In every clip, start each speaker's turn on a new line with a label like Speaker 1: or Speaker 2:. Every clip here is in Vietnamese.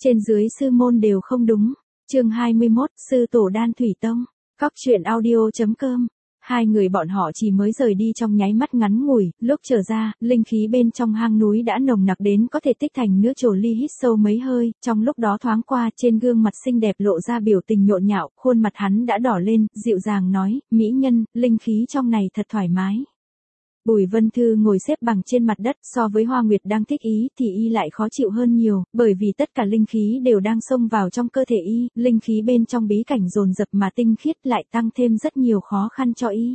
Speaker 1: Trên dưới sư môn đều không đúng. Chương 21, sư tổ Đan Thủy Tông. Cóc truyện audio.com. Hai người bọn họ chỉ mới rời đi trong nháy mắt ngắn ngủi, lúc trở ra, linh khí bên trong hang núi đã nồng nặc đến có thể tích thành nước trồ ly. Hít sâu mấy hơi, trong lúc đó thoáng qua trên gương mặt xinh đẹp lộ ra biểu tình nhộn nhạo, khuôn mặt hắn đã đỏ lên, dịu dàng nói, mỹ nhân, linh khí trong này thật thoải mái. Bùi Vân Thư ngồi xếp bằng trên mặt đất, so với Hoa Nguyệt đang thích ý thì y lại khó chịu hơn nhiều, bởi vì tất cả linh khí đều đang xông vào trong cơ thể y, linh khí bên trong bí cảnh dồn dập mà tinh khiết lại tăng thêm rất nhiều khó khăn cho y.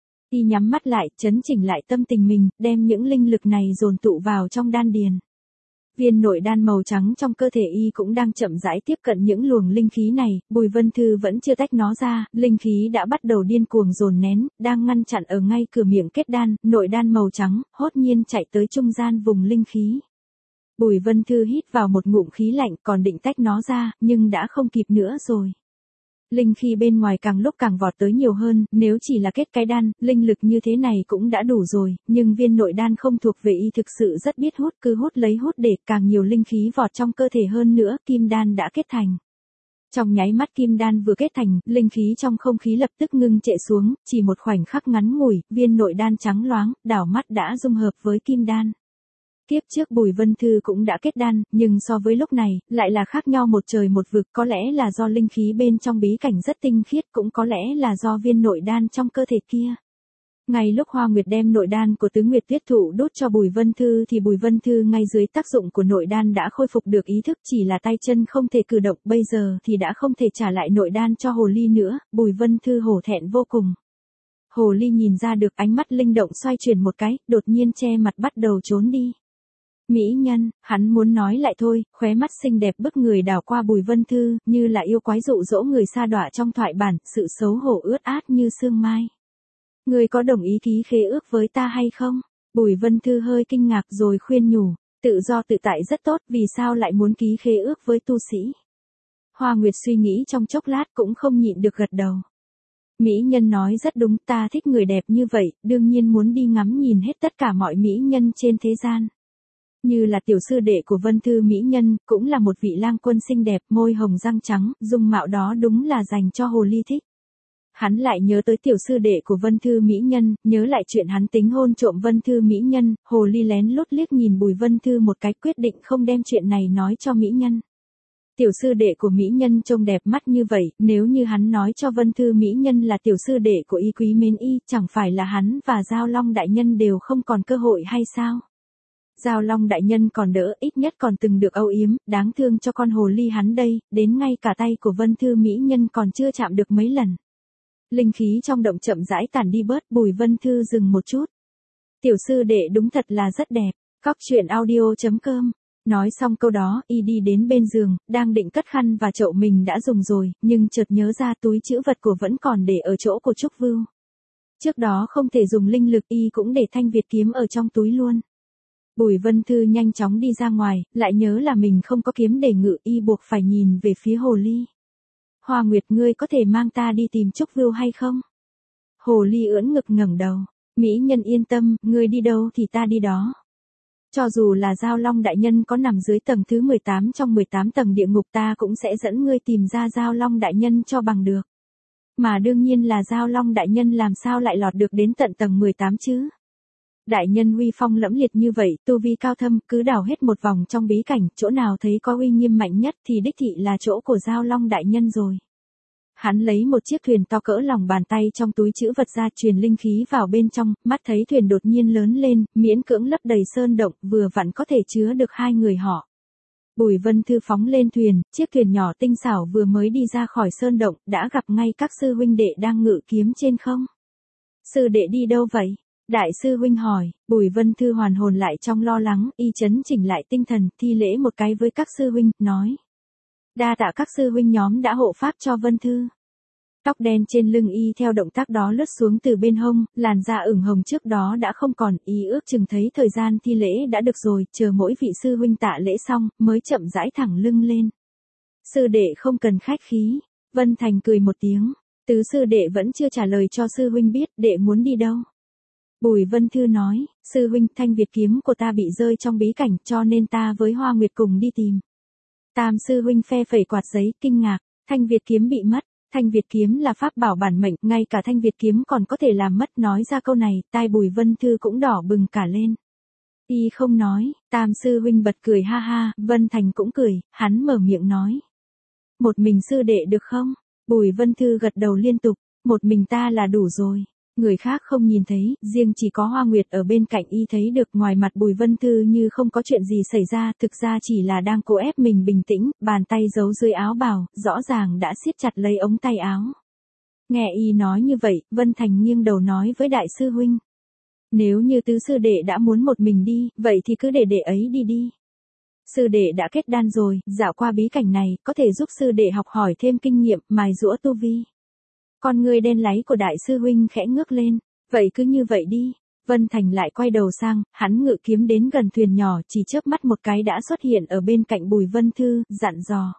Speaker 1: Y nhắm mắt lại, chấn chỉnh lại tâm tình mình, đem những linh lực này dồn tụ vào trong đan điền. Viên nội đan màu trắng trong cơ thể y cũng đang chậm rãi tiếp cận những luồng linh khí này, Bùi Vân Thư vẫn chưa tách nó ra, linh khí đã bắt đầu điên cuồng dồn nén, đang ngăn chặn ở ngay cửa miệng kết đan, nội đan màu trắng, hốt nhiên chạy tới trung gian vùng linh khí. Bùi Vân Thư hít vào một ngụm khí lạnh còn định tách nó ra, nhưng đã không kịp nữa rồi. Linh khí bên ngoài càng lúc càng vọt tới nhiều hơn, nếu chỉ là kết cái đan, linh lực như thế này cũng đã đủ rồi, nhưng viên nội đan không thuộc về y thực sự rất biết hút, cứ hút lấy hút để càng nhiều linh khí vọt trong cơ thể hơn nữa, kim đan đã kết thành. Trong nháy mắt kim đan vừa kết thành, linh khí trong không khí lập tức ngưng trệ xuống, chỉ một khoảnh khắc ngắn ngủi, viên nội đan trắng loáng, đảo mắt đã dung hợp với kim đan. Tiếp trước Bùi Vân Thư cũng đã kết đan, nhưng so với lúc này, lại là khác nhau một trời một vực, có lẽ là do linh khí bên trong bí cảnh rất tinh khiết, cũng có lẽ là do viên nội đan trong cơ thể kia. Ngay lúc Hoa Nguyệt đem nội đan của Tứ Nguyệt Tuyết Thụ đốt cho Bùi Vân Thư thì Bùi Vân Thư ngay dưới tác dụng của nội đan đã khôi phục được ý thức, chỉ là tay chân không thể cử động, bây giờ thì đã không thể trả lại nội đan cho hồ ly nữa, Bùi Vân Thư hổ thẹn vô cùng. Hồ ly nhìn ra được, ánh mắt linh động xoay chuyển một cái, đột nhiên che mặt bắt đầu trốn đi. Mỹ nhân, hắn muốn nói lại thôi, khóe mắt xinh đẹp bức người đảo qua Bùi Vân Thư, như là yêu quái dụ dỗ người sa đọa trong thoại bản, sự xấu hổ ướt át như sương mai. Ngươi có đồng ý ký khế ước với ta hay không? Bùi Vân Thư hơi kinh ngạc rồi khuyên nhủ, tự do tự tại rất tốt, vì sao lại muốn ký khế ước với tu sĩ? Hoa Nguyệt suy nghĩ trong chốc lát cũng không nhịn được gật đầu. Mỹ nhân nói rất đúng, ta thích người đẹp như vậy, đương nhiên muốn đi ngắm nhìn hết tất cả mọi mỹ nhân trên thế gian. Như là tiểu sư đệ của Vân Thư mỹ nhân, cũng là một vị lang quân xinh đẹp, môi hồng răng trắng, dung mạo đó đúng là dành cho hồ ly thích. Hắn lại nhớ tới tiểu sư đệ của Vân Thư mỹ nhân, nhớ lại chuyện hắn tính hôn trộm Vân Thư mỹ nhân, hồ ly lén lút liếc nhìn Bùi Vân Thư một cái, quyết định không đem chuyện này nói cho mỹ nhân. Tiểu sư đệ của mỹ nhân trông đẹp mắt như vậy, nếu như hắn nói cho Vân Thư mỹ nhân là tiểu sư đệ của y quý mến y, chẳng phải là hắn và Giao Long đại nhân đều không còn cơ hội hay sao? Giao Long đại nhân còn đỡ, ít nhất còn từng được âu yếm, đáng thương cho con hồ ly hắn đây, đến ngay cả tay của Vân Thư mỹ nhân còn chưa chạm được mấy lần. Linh khí trong động chậm rãi tản đi bớt, Bùi Vân Thư dừng một chút. Tiểu sư đệ đúng thật là rất đẹp. Cóc truyện audio.com. Nói xong câu đó, y đi đến bên giường, đang định cất khăn và chậu mình đã dùng rồi, nhưng chợt nhớ ra túi trữ vật của vẫn còn để ở chỗ của Trúc Vưu. Trước đó không thể dùng linh lực, y cũng để thanh Việt kiếm ở trong túi luôn. Bùi Vân Thư nhanh chóng đi ra ngoài, lại nhớ là mình không có kiếm để ngự, y buộc phải nhìn về phía hồ ly. Hoa Nguyệt, ngươi có thể mang ta đi tìm Trúc Vưu hay không? Hồ ly ưỡn ngực ngẩng đầu. Mỹ nhân yên tâm, ngươi đi đâu thì ta đi đó. Cho dù là Giao Long đại nhân có nằm dưới tầng thứ 18 trong 18 tầng địa ngục, ta cũng sẽ dẫn ngươi tìm ra Giao Long đại nhân cho bằng được. Mà đương nhiên là Giao Long đại nhân làm sao lại lọt được đến tận tầng 18 chứ? Đại nhân uy phong lẫm liệt như vậy, tu vi cao thâm, cứ đảo hết một vòng trong bí cảnh, chỗ nào thấy có uy nghiêm mạnh nhất thì đích thị là chỗ của Giao Long đại nhân rồi. Hắn lấy một chiếc thuyền to cỡ lòng bàn tay trong túi trữ vật ra, truyền linh khí vào bên trong, mắt thấy thuyền đột nhiên lớn lên, miễn cưỡng lấp đầy sơn động, vừa vặn có thể chứa được hai người họ. Bùi Vân Thư phóng lên thuyền, chiếc thuyền nhỏ tinh xảo vừa mới đi ra khỏi sơn động, đã gặp ngay các sư huynh đệ đang ngự kiếm trên không. Sư đệ đi đâu vậy? Đại sư huynh hỏi. Bùi Vân Thư hoàn hồn lại trong lo lắng, y chấn chỉnh lại tinh thần, thi lễ một cái với các sư huynh, nói. Đa tạ các sư huynh nhóm đã hộ pháp cho Vân Thư. Tóc đen trên lưng y theo động tác đó lướt xuống từ bên hông, làn da ửng hồng trước đó đã không còn, y ước chừng thấy thời gian thi lễ đã được rồi, chờ mỗi vị sư huynh tạ lễ xong, mới chậm rãi thẳng lưng lên. Sư đệ không cần khách khí. Vân Thành cười một tiếng. Tứ sư đệ vẫn chưa trả lời cho sư huynh biết, đệ muốn đi đâu. Bùi Vân Thư nói, sư huynh, thanh Việt kiếm của ta bị rơi trong bí cảnh, cho nên ta với Hoa Nguyệt cùng đi tìm. Tam sư huynh phe phẩy quạt giấy, kinh ngạc, Thanh Việt kiếm bị mất. Thanh Việt kiếm là pháp bảo bản mệnh, ngay cả Thanh Việt kiếm còn có thể làm mất, nói ra câu này, tai Bùi Vân Thư cũng đỏ bừng cả lên. Y không nói, Tam sư huynh bật cười ha ha, Vân Thành cũng cười, hắn mở miệng nói. Một mình sư đệ được không? Bùi Vân Thư gật đầu liên tục, một mình ta là đủ rồi. Người khác không nhìn thấy, riêng chỉ có Hoa Nguyệt ở bên cạnh y thấy được. Ngoài mặt Bùi Vân Thư như không có chuyện gì xảy ra, thực ra chỉ là đang cố ép mình bình tĩnh, bàn tay giấu dưới áo bào, rõ ràng đã siết chặt lấy ống tay áo. Nghe y nói như vậy, Vân Thành nghiêng đầu nói với đại sư huynh. Nếu như tứ sư đệ đã muốn một mình đi, vậy thì cứ để đệ ấy đi đi. Sư đệ đã kết đan rồi, dạo qua bí cảnh này, có thể giúp sư đệ học hỏi thêm kinh nghiệm, mài giũa tu vi. Con người đen láy của đại sư huynh khẽ ngước lên, vậy cứ như vậy đi. Vân Thành lại quay đầu sang, hắn ngự kiếm đến gần thuyền nhỏ, chỉ chớp mắt một cái đã xuất hiện ở bên cạnh Bùi Vân Thư, dặn dò.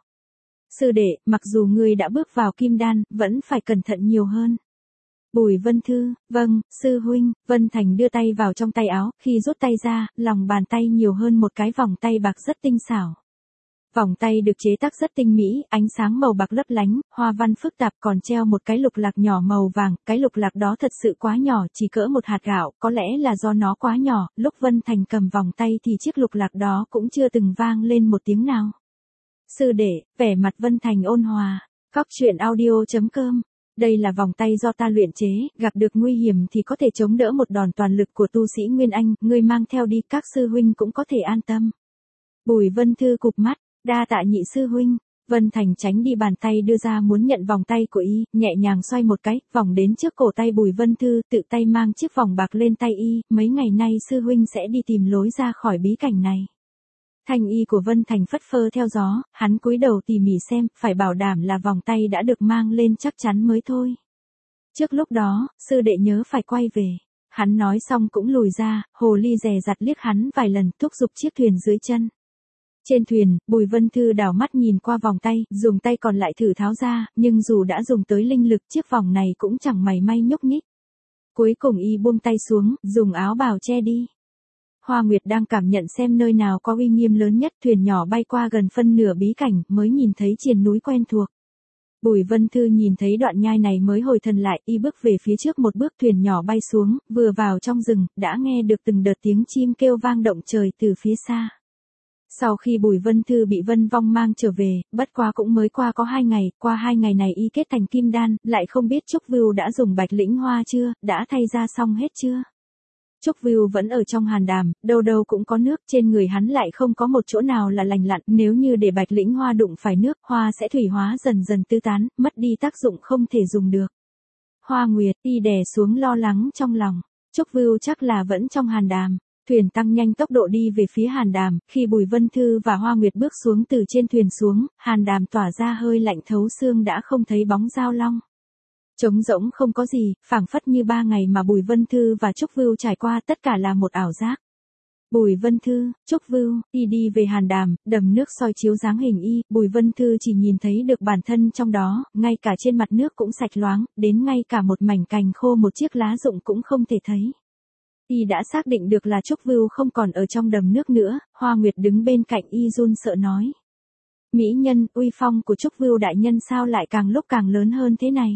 Speaker 1: Sư đệ, mặc dù ngươi đã bước vào kim đan, vẫn phải cẩn thận nhiều hơn. Bùi Vân Thư, vâng, sư huynh. Vân Thành đưa tay vào trong tay áo, khi rút tay ra, lòng bàn tay nhiều hơn một cái vòng tay bạc rất tinh xảo. Vòng tay được chế tác rất tinh mỹ, ánh sáng màu bạc lấp lánh, hoa văn phức tạp, còn treo một cái lục lạc nhỏ màu vàng, cái lục lạc đó thật sự quá nhỏ, chỉ cỡ một hạt gạo, có lẽ là do nó quá nhỏ, lúc Vân Thành cầm vòng tay thì chiếc lục lạc đó cũng chưa từng vang lên một tiếng nào. Sư đệ, vẻ mặt Vân Thành ôn hòa. Cóc truyện audio.com. Đây là vòng tay do ta luyện chế, gặp được nguy hiểm thì có thể chống đỡ một đòn toàn lực của tu sĩ Nguyên Anh, ngươi mang theo đi, các sư huynh cũng có thể an tâm. Bùi Vân Thư cụp mắt, đa tạ nhị sư huynh. Vân Thành tránh đi bàn tay đưa ra muốn nhận vòng tay của y, nhẹ nhàng xoay một cái, vòng đến trước cổ tay Bùi Vân Thư, tự tay mang chiếc vòng bạc lên tay y, mấy ngày nay sư huynh sẽ đi tìm lối ra khỏi bí cảnh này. Thanh y của Vân Thành phất phơ theo gió, hắn cúi đầu tỉ mỉ xem, phải bảo đảm là vòng tay đã được mang lên chắc chắn mới thôi. Trước lúc đó, sư đệ nhớ phải quay về. Hắn nói xong cũng lùi ra, hồ ly dè dặt liếc hắn vài lần, thúc giục chiếc thuyền dưới chân. Trên thuyền, Bùi Vân Thư đảo mắt nhìn qua vòng tay, dùng tay còn lại thử tháo ra, nhưng dù đã dùng tới linh lực, chiếc vòng này cũng chẳng mảy may nhúc nhích. Cuối cùng y buông tay xuống, dùng áo bào che đi. Hoa Nguyệt đang cảm nhận xem nơi nào có uy nghiêm lớn nhất, thuyền nhỏ bay qua gần phân nửa bí cảnh, mới nhìn thấy triền núi quen thuộc. Bùi Vân Thư nhìn thấy đoạn nhai này mới hồi thần lại, y bước về phía trước một bước, thuyền nhỏ bay xuống, vừa vào trong rừng, đã nghe được từng đợt tiếng chim kêu vang động trời từ phía xa. Sau khi Bùi Vân Thư bị Vân Vong mang trở về, bất quá cũng mới qua có 2 ngày, qua 2 ngày này y kết thành kim đan, lại không biết Trúc Vưu đã dùng Bạch Lĩnh Hoa chưa, đã thay ra xong hết chưa. Trúc Vưu vẫn ở trong hàn đàm, đâu đâu cũng có nước, trên người hắn lại không có một chỗ nào là lành lặn, nếu như để Bạch Lĩnh Hoa đụng phải nước, hoa sẽ thủy hóa dần dần tứ tán, mất đi tác dụng không thể dùng được. Hoa Nguyệt, y đè xuống lo lắng trong lòng, Trúc Vưu chắc là vẫn trong hàn đàm. Thuyền tăng nhanh tốc độ đi về phía hàn đàm, khi Bùi Vân Thư và Hoa Nguyệt bước xuống từ trên thuyền xuống, hàn đàm tỏa ra hơi lạnh thấu xương, đã không thấy bóng Giao Long. Trống rỗng không có gì, phảng phất như 3 ngày mà Bùi Vân Thư và Trúc Vưu trải qua, tất cả là một ảo giác. Bùi Vân Thư, Trúc Vưu, y đi về hàn đàm, đầm nước soi chiếu dáng hình y, Bùi Vân Thư chỉ nhìn thấy được bản thân trong đó, ngay cả trên mặt nước cũng sạch loáng, đến ngay cả một mảnh cành khô một chiếc lá rụng cũng không thể thấy. Y đã xác định được là Trúc Vưu không còn ở trong đầm nước nữa, Hoa Nguyệt đứng bên cạnh y run sợ nói. Mỹ nhân, uy phong của Trúc Vưu đại nhân sao lại càng lúc càng lớn hơn thế này?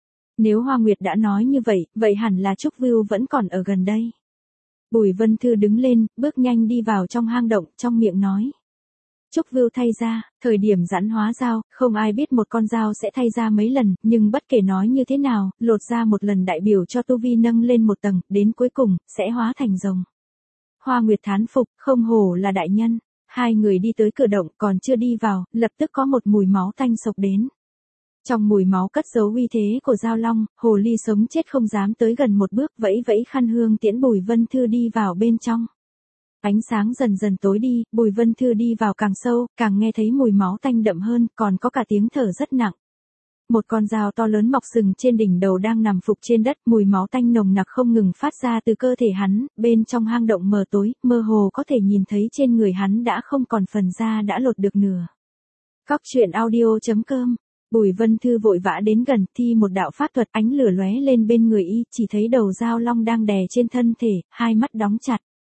Speaker 1: Nếu Hoa Nguyệt đã nói như vậy, vậy hẳn là Trúc Vưu vẫn còn ở gần đây. Bùi Vân Thư đứng lên, bước nhanh đi vào trong hang động, trong miệng nói. Trúc Vưu thay ra, thời điểm giãn hóa dao, không ai biết một con dao sẽ thay ra mấy lần, nhưng bất kể nói như thế nào, lột ra một lần đại biểu cho tu vi nâng lên một tầng, đến cuối cùng, sẽ hóa thành rồng. Hoa Nguyệt thán phục, không hổ là đại nhân. Hai người đi tới cửa động, còn chưa đi vào, lập tức có một mùi máu tanh sộc đến. Trong mùi máu cất giấu uy thế của Giao Long, hồ ly sống chết không dám tới gần một bước, vẫy vẫy khăn hương tiễn Bùi Vân Thư đi vào bên trong. Ánh sáng dần dần tối đi, Bùi Vân Thư đi vào càng sâu, càng nghe thấy mùi máu tanh đậm hơn, còn có cả tiếng thở rất nặng. Một con dao to lớn mọc sừng trên đỉnh đầu đang nằm phục trên đất, mùi máu tanh nồng nặc không ngừng phát ra từ cơ thể hắn, bên trong hang động mờ tối, mơ hồ có thể nhìn thấy trên người hắn đã không còn phần da đã lột được nửa. Cóc truyện audio.com. Bùi Vân Thư vội vã đến gần, thi một đạo pháp thuật, ánh lửa lóe lên bên người y, chỉ thấy đầu Giao Long đang đè trên thân thể, hai mắt đóng chặt.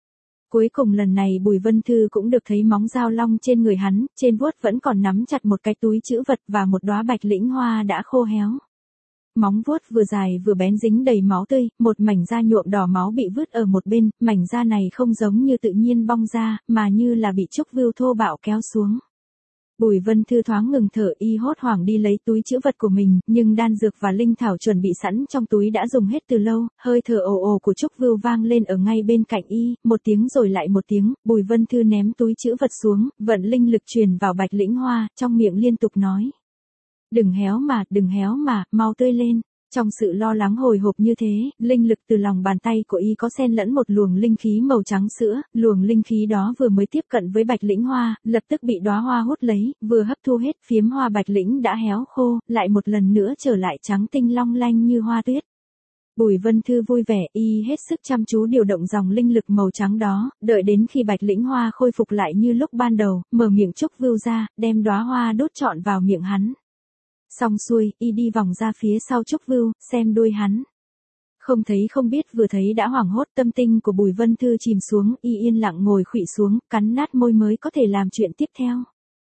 Speaker 1: Cuối cùng lần này Bùi Vân Thư cũng được thấy móng dao long trên người hắn, trên vuốt vẫn còn nắm chặt một cái túi trữ vật và một đóa bạch lĩnh hoa đã khô héo. Móng vuốt vừa dài vừa bén dính đầy máu tươi, một mảnh da nhuộm đỏ máu bị vứt ở một bên, mảnh da này không giống như tự nhiên bong ra, mà như là bị Trúc Vưu thô bạo kéo xuống. Bùi Vân Thư thoáng ngừng thở, y hốt hoảng đi lấy túi trữ vật của mình, nhưng đan dược và linh thảo chuẩn bị sẵn trong túi đã dùng hết từ lâu, hơi thở ồ ồ của Trúc Vưu vang lên ở ngay bên cạnh y, một tiếng rồi lại một tiếng, Bùi Vân Thư ném túi trữ vật xuống, vận linh lực truyền vào bạch lĩnh hoa, trong miệng liên tục nói. Đừng héo mà, mau tươi lên. Trong sự lo lắng hồi hộp như thế, linh lực từ lòng bàn tay của y có xen lẫn một luồng linh khí màu trắng sữa, luồng linh khí đó vừa mới tiếp cận với bạch lĩnh hoa, lập tức bị đóa hoa hút lấy, vừa hấp thu hết, phiếm hoa bạch lĩnh đã héo khô, lại một lần nữa trở lại trắng tinh long lanh như hoa tuyết. Bùi Vân Thư vui vẻ, y hết sức chăm chú điều động dòng linh lực màu trắng đó, đợi đến khi bạch lĩnh hoa khôi phục lại như lúc ban đầu, mở miệng Trúc Vưu ra, đem đóa hoa đốt trọn vào miệng hắn. Xong xuôi, y đi vòng ra phía sau Trúc Vưu, xem đuôi hắn. Không thấy không biết vừa thấy đã hoảng hốt, tâm tinh của Bùi Vân Thư chìm xuống, y yên lặng ngồi khuỵu xuống, cắn nát môi mới có thể làm chuyện tiếp theo.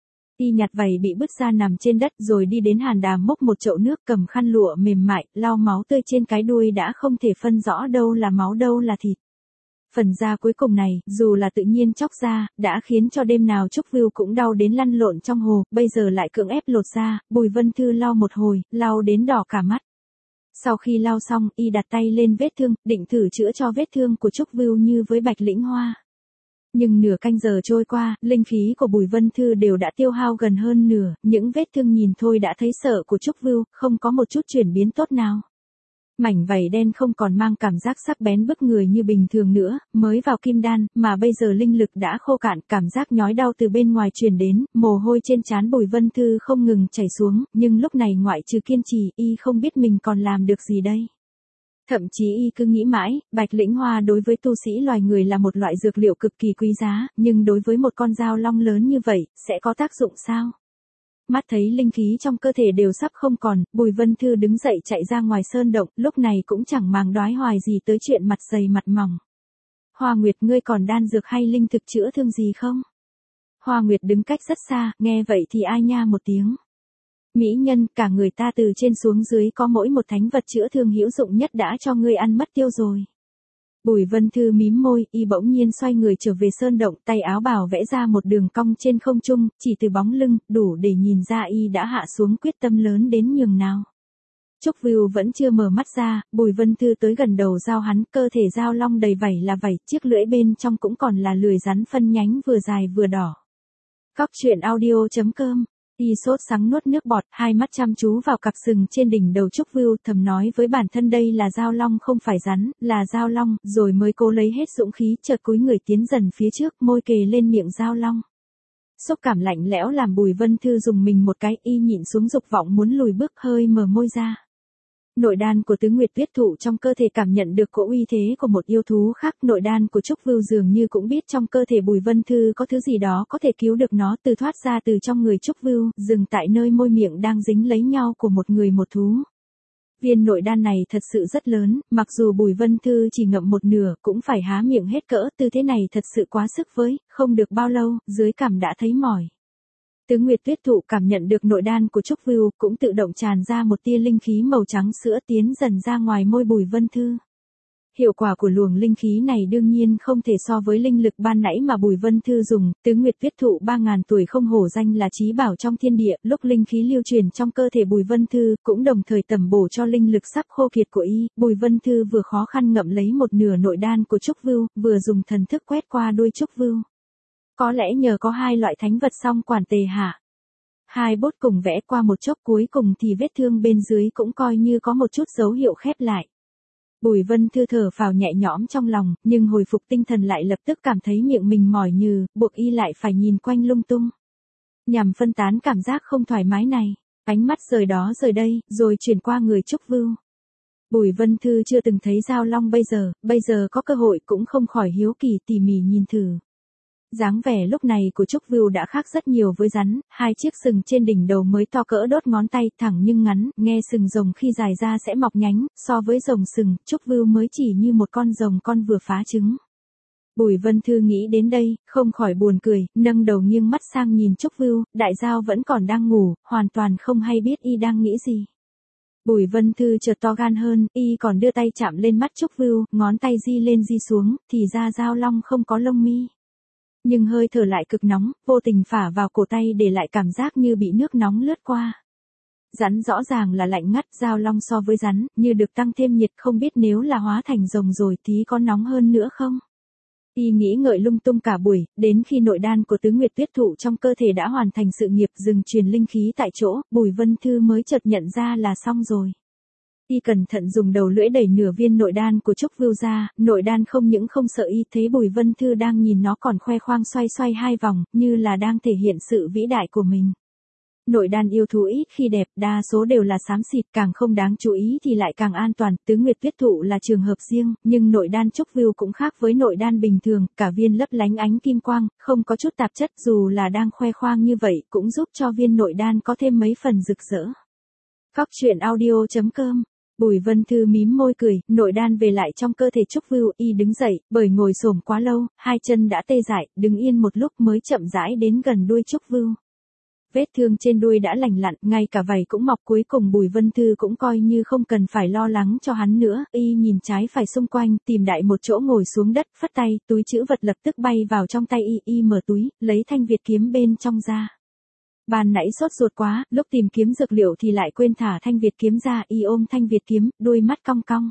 Speaker 1: Y nhặt vảy bị bứt ra nằm trên đất rồi đi đến hàn đàm múc một chậu nước, cầm khăn lụa mềm mại, lau máu tươi trên cái đuôi đã không thể phân rõ đâu là máu đâu là thịt. Phần da cuối cùng này, dù là tự nhiên chóc ra, đã khiến cho đêm nào Trúc Vưu cũng đau đến lăn lộn trong hồ, bây giờ lại cưỡng ép lột ra, Bùi Vân Thư lau một hồi, lau đến đỏ cả mắt. Sau khi lau xong, y đặt tay lên vết thương, định thử chữa cho vết thương của Trúc Vưu như với bạch lĩnh hoa. Nhưng nửa canh giờ trôi qua, linh khí của Bùi Vân Thư đều đã tiêu hao gần hơn nửa, những vết thương nhìn thôi đã thấy sợ của Trúc Vưu, không có một chút chuyển biến tốt nào. Mảnh vảy đen không còn mang cảm giác sắc bén bức người như bình thường nữa, mới vào kim đan, mà bây giờ linh lực đã khô cạn, cảm giác nhói đau từ bên ngoài truyền đến, mồ hôi trên trán Bùi Vân Thư không ngừng chảy xuống, nhưng lúc này ngoại trừ kiên trì, y không biết mình còn làm được gì đây. Thậm chí y cứ nghĩ mãi, bạch lĩnh hoa đối với tu sĩ loài người là một loại dược liệu cực kỳ quý giá, nhưng đối với một con dao long lớn như vậy, sẽ có tác dụng sao? Mắt thấy linh khí trong cơ thể đều sắp không còn, Bùi Vân Thư đứng dậy chạy ra ngoài sơn động, lúc này cũng chẳng màng đoái hoài gì tới chuyện mặt dày mặt mỏng. Hoa Nguyệt, ngươi còn đan dược hay linh thực chữa thương gì không? Hoa Nguyệt đứng cách rất xa, nghe vậy thì ai nha một tiếng. Mỹ nhân, cả người ta từ trên xuống dưới có mỗi một thánh vật chữa thương hữu dụng nhất đã cho ngươi ăn mất tiêu rồi. Bùi Vân Thư mím môi, y bỗng nhiên xoay người trở về sơn động, tay áo bào vẽ ra một đường cong trên không trung, chỉ từ bóng lưng, đủ để nhìn ra y đã hạ xuống quyết tâm lớn đến nhường nào. Trúc Vưu vẫn chưa mở mắt ra, Bùi Vân Thư tới gần đầu dao hắn, cơ thể dao long đầy vảy là vảy, chiếc lưỡi bên trong cũng còn là lưỡi rắn phân nhánh vừa dài vừa đỏ. Cóc truyện audio.com. Y sốt sắng nuốt nước bọt, hai mắt chăm chú vào cặp sừng trên đỉnh đầu Trúc Vưu, thầm nói với bản thân đây là dao long không phải rắn, là dao long, rồi mới cố lấy hết dũng khí, chợt cúi người tiến dần phía trước, môi kề lên miệng dao long. Xúc cảm lạnh lẽo làm Bùi Vân Thư dùng mình một cái, y nhịn xuống dục vọng muốn lùi bước, hơi mở môi ra. Nội đan của Tứ Nguyệt Tuyết Thụ trong cơ thể cảm nhận được cỗ uy thế của một yêu thú khác, nội đan của Trúc Vưu dường như cũng biết trong cơ thể Bùi Vân Thư có thứ gì đó có thể cứu được nó, từ thoát ra từ trong người Trúc Vưu, dừng tại nơi môi miệng đang dính lấy nhau của một người một thú. Viên nội đan này thật sự rất lớn, mặc dù Bùi Vân Thư chỉ ngậm một nửa, cũng phải há miệng hết cỡ, tư thế này thật sự quá sức với, không được bao lâu, dưới cằm đã thấy mỏi. Tứ Nguyệt Tuyết Thụ cảm nhận được nội đan của Trúc Vưu, cũng tự động tràn ra một tia linh khí màu trắng sữa tiến dần ra ngoài môi Bùi Vân Thư. Hiệu quả của luồng linh khí này đương nhiên không thể so với linh lực ban nãy mà Bùi Vân Thư dùng, Tứ Nguyệt Tuyết Thụ 3000 tuổi không hổ danh là chí bảo trong thiên địa, lúc linh khí lưu truyền trong cơ thể Bùi Vân Thư, cũng đồng thời tẩm bổ cho linh lực sắp khô kiệt của y, Bùi Vân Thư vừa khó khăn ngậm lấy một nửa nội đan của Trúc Vưu, vừa dùng thần thức quét qua đuôi Trúc Vưu. Có lẽ nhờ có hai loại thánh vật song quản tề hạ. Hai bút cùng vẽ qua một chốc, cuối cùng thì vết thương bên dưới cũng coi như có một chút dấu hiệu khép lại. Bùi Vân Thư thở phào nhẹ nhõm trong lòng, nhưng hồi phục tinh thần lại lập tức cảm thấy miệng mình mỏi nhừ, buộc y lại phải nhìn quanh lung tung. Nhằm phân tán cảm giác không thoải mái này, ánh mắt rời đó rời đây, rồi chuyển qua người Trúc Vưu. Bùi Vân Thư chưa từng thấy dao long bây giờ có cơ hội cũng không khỏi hiếu kỳ tỉ mỉ nhìn thử. Dáng vẻ lúc này của Trúc Vưu đã khác rất nhiều với rắn, hai chiếc sừng trên đỉnh đầu mới to cỡ đốt ngón tay, thẳng nhưng ngắn, nghe sừng rồng khi dài ra sẽ mọc nhánh, so với rồng sừng, Trúc Vưu mới chỉ như một con rồng con vừa phá trứng. Bùi Vân Thư nghĩ đến đây, không khỏi buồn cười, nâng đầu nghiêng mắt sang nhìn Trúc Vưu, đại giao vẫn còn đang ngủ, hoàn toàn không hay biết y đang nghĩ gì. Bùi Vân Thư chợt to gan hơn, y còn đưa tay chạm lên mắt Trúc Vưu, ngón tay di lên di xuống, thì ra Giao Long không có lông mi. Nhưng hơi thở lại cực nóng, vô tình phả vào cổ tay để lại cảm giác như bị nước nóng lướt qua. Rắn rõ ràng là lạnh ngắt, Giao Long so với rắn, như được tăng thêm nhiệt, không biết nếu là hóa thành rồng rồi tí có nóng hơn nữa không? Y nghĩ ngợi lung tung cả buổi, đến khi nội đan của Tứ Nguyệt Tuyết Thụ trong cơ thể đã hoàn thành sự nghiệp dừng truyền linh khí tại chỗ, Bùi Vân Thư mới chợt nhận ra là xong rồi. Y cẩn thận dùng đầu lưỡi đẩy nửa viên nội đan của Trúc Vưu ra, nội đan không những không sợ y, thấy Bùi Vân Thư đang nhìn nó còn khoe khoang xoay xoay hai vòng, như là đang thể hiện sự vĩ đại của mình. Nội đan yêu thú ít khi đẹp, đa số đều là xám xịt, càng không đáng chú ý thì lại càng an toàn. Tứ Nguyệt Tuyết Thụ là trường hợp riêng, nhưng nội đan Trúc Vưu cũng khác với nội đan bình thường, cả viên lấp lánh ánh kim quang, không có chút tạp chất, dù là đang khoe khoang như vậy, cũng giúp cho viên nội đan có thêm mấy phần rực rỡ. Cóc truyện audio.com. Bùi Vân Thư mím môi cười, nội đan về lại trong cơ thể Trúc Vưu, y đứng dậy, bởi ngồi xổm quá lâu, hai chân đã tê dại, đứng yên một lúc mới chậm rãi đến gần đuôi Trúc Vưu. Vết thương trên đuôi đã lành lặn, ngay cả vảy cũng mọc, cuối cùng Bùi Vân Thư cũng coi như không cần phải lo lắng cho hắn nữa, y nhìn trái phải xung quanh, tìm đại một chỗ ngồi xuống đất, phất tay, túi trữ vật lập tức bay vào trong tay y mở túi, lấy thanh Việt kiếm bên trong ra. Ban nãy sốt ruột quá, lúc tìm kiếm dược liệu thì lại quên thả thanh Việt kiếm ra, y ôm thanh Việt kiếm, đôi mắt cong cong.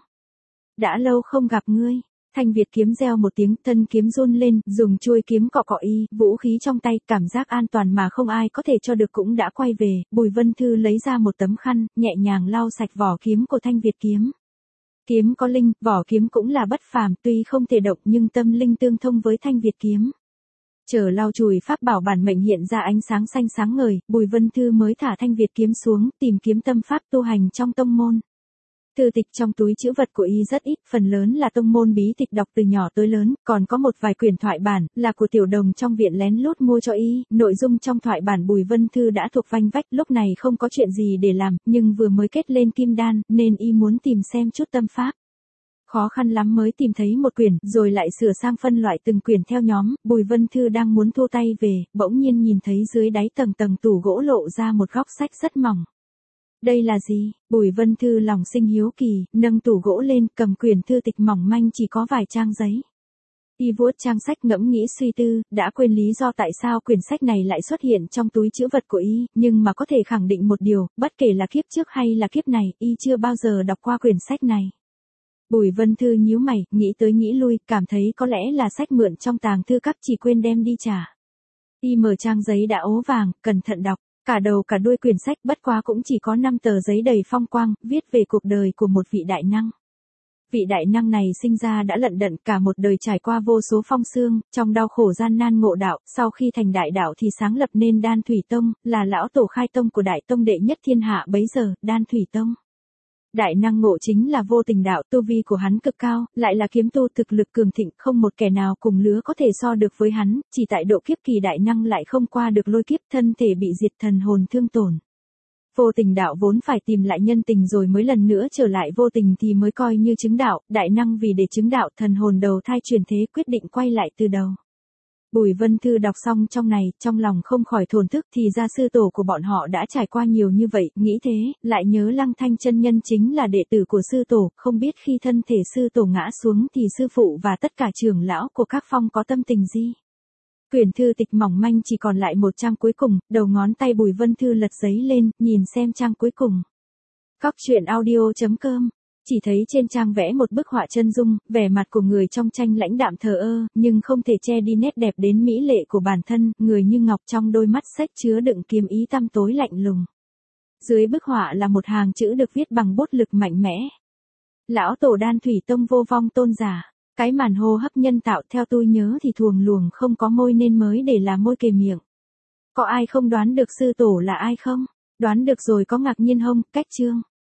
Speaker 1: Đã lâu không gặp ngươi. Thanh Việt kiếm reo một tiếng, thân kiếm run lên, dùng chuôi kiếm cọ cọ y, vũ khí trong tay, cảm giác an toàn mà không ai có thể cho được cũng đã quay về. Bùi Vân Thư lấy ra một tấm khăn, nhẹ nhàng lau sạch vỏ kiếm của thanh Việt kiếm. Kiếm có linh, vỏ kiếm cũng là bất phàm, tuy không thể động nhưng tâm linh tương thông với thanh Việt kiếm. Chờ lau chùi pháp bảo bản mệnh hiện ra ánh sáng xanh sáng ngời, Bùi Vân Thư mới thả thanh Việt kiếm xuống, tìm kiếm tâm pháp tu hành trong tông môn. Thư tịch trong túi trữ vật của y rất ít, phần lớn là tông môn bí tịch đọc từ nhỏ tới lớn, còn có một vài quyển thoại bản, là của tiểu đồng trong viện lén lút mua cho y, nội dung trong thoại bản Bùi Vân Thư đã thuộc vanh vách, lúc này không có chuyện gì để làm, nhưng vừa mới kết lên kim đan, nên y muốn tìm xem chút tâm pháp. Khó khăn lắm mới tìm thấy một quyển, rồi lại sửa sang phân loại từng quyển theo nhóm, Bùi Vân Thư đang muốn thu tay về, bỗng nhiên nhìn thấy dưới đáy tầng tủ gỗ lộ ra một góc sách rất mỏng. Đây là gì? Bùi Vân Thư lòng sinh hiếu kỳ, nâng tủ gỗ lên, cầm quyển thư tịch mỏng manh chỉ có vài trang giấy. Y vuốt trang sách ngẫm nghĩ suy tư, đã quên lý do tại sao quyển sách này lại xuất hiện trong túi trữ vật của y, nhưng mà có thể khẳng định một điều, bất kể là kiếp trước hay là kiếp này, y chưa bao giờ đọc qua quyển sách này. Bùi Vân Thư nhíu mày, nghĩ tới nghĩ lui, cảm thấy có lẽ là sách mượn trong tàng thư các, chỉ quên đem đi trả. Y mở trang giấy đã ố vàng, cẩn thận đọc. Cả đầu cả đuôi quyển sách bất quá cũng chỉ có 5 tờ giấy đầy phong quang, viết về cuộc đời của một vị đại năng. Vị đại năng này sinh ra đã lận đận, cả một đời trải qua vô số phong sương, trong đau khổ gian nan ngộ đạo, sau khi thành đại đạo thì sáng lập nên Đan Thủy Tông, là lão tổ khai tông của đại tông đệ nhất thiên hạ bấy giờ, Đan Thủy Tông. Đại năng ngộ chính là vô tình đạo, tu vi của hắn cực cao, lại là kiếm tu thực lực cường thịnh, không một kẻ nào cùng lứa có thể so được với hắn, chỉ tại độ kiếp kỳ đại năng lại không qua được lôi kiếp, thân thể bị diệt, thần hồn thương tổn. Vô tình đạo vốn phải tìm lại nhân tình rồi mới lần nữa trở lại vô tình thì mới coi như chứng đạo, đại năng vì để chứng đạo thần hồn đầu thai chuyển thế quyết định quay lại từ đầu. Bùi Vân Thư đọc xong trong này, trong lòng không khỏi thổn thức, thì ra sư tổ của bọn họ đã trải qua nhiều như vậy, nghĩ thế, lại nhớ Lăng Thanh chân nhân chính là đệ tử của sư tổ, không biết khi thân thể sư tổ ngã xuống thì sư phụ và tất cả trưởng lão của các phong có tâm tình gì. Quyển thư tịch mỏng manh chỉ còn lại một trang cuối cùng, đầu ngón tay Bùi Vân Thư lật giấy lên, nhìn xem trang cuối cùng. Cóc truyện audio.com. Chỉ thấy trên trang vẽ một bức họa chân dung, vẻ mặt của người trong tranh lãnh đạm thờ ơ, nhưng không thể che đi nét đẹp đến mỹ lệ của bản thân, người như ngọc, trong đôi mắt sách chứa đựng kiếm ý tăm tối lạnh lùng. Dưới bức họa là một hàng chữ được viết bằng bút lực mạnh mẽ. Lão tổ Đan Thủy Tông vô vong tôn giả, cái màn hô hấp nhân tạo theo tôi nhớ thì thuồng luồng không có môi nên mới để làm môi kề miệng. Có ai không đoán được sư tổ là ai không? Đoán được rồi có ngạc nhiên không? Cách chương.